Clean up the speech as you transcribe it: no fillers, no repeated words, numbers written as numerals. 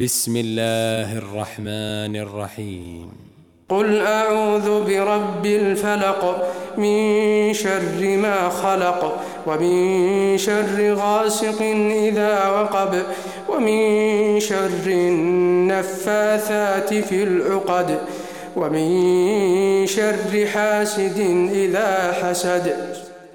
بسم الله الرحمن الرحيم. قل أعوذ برب الفلق من شر ما خلق ومن شر غاسق إذا وقب ومن شر النفاثات في العقد ومن شر حاسد إذا حسد.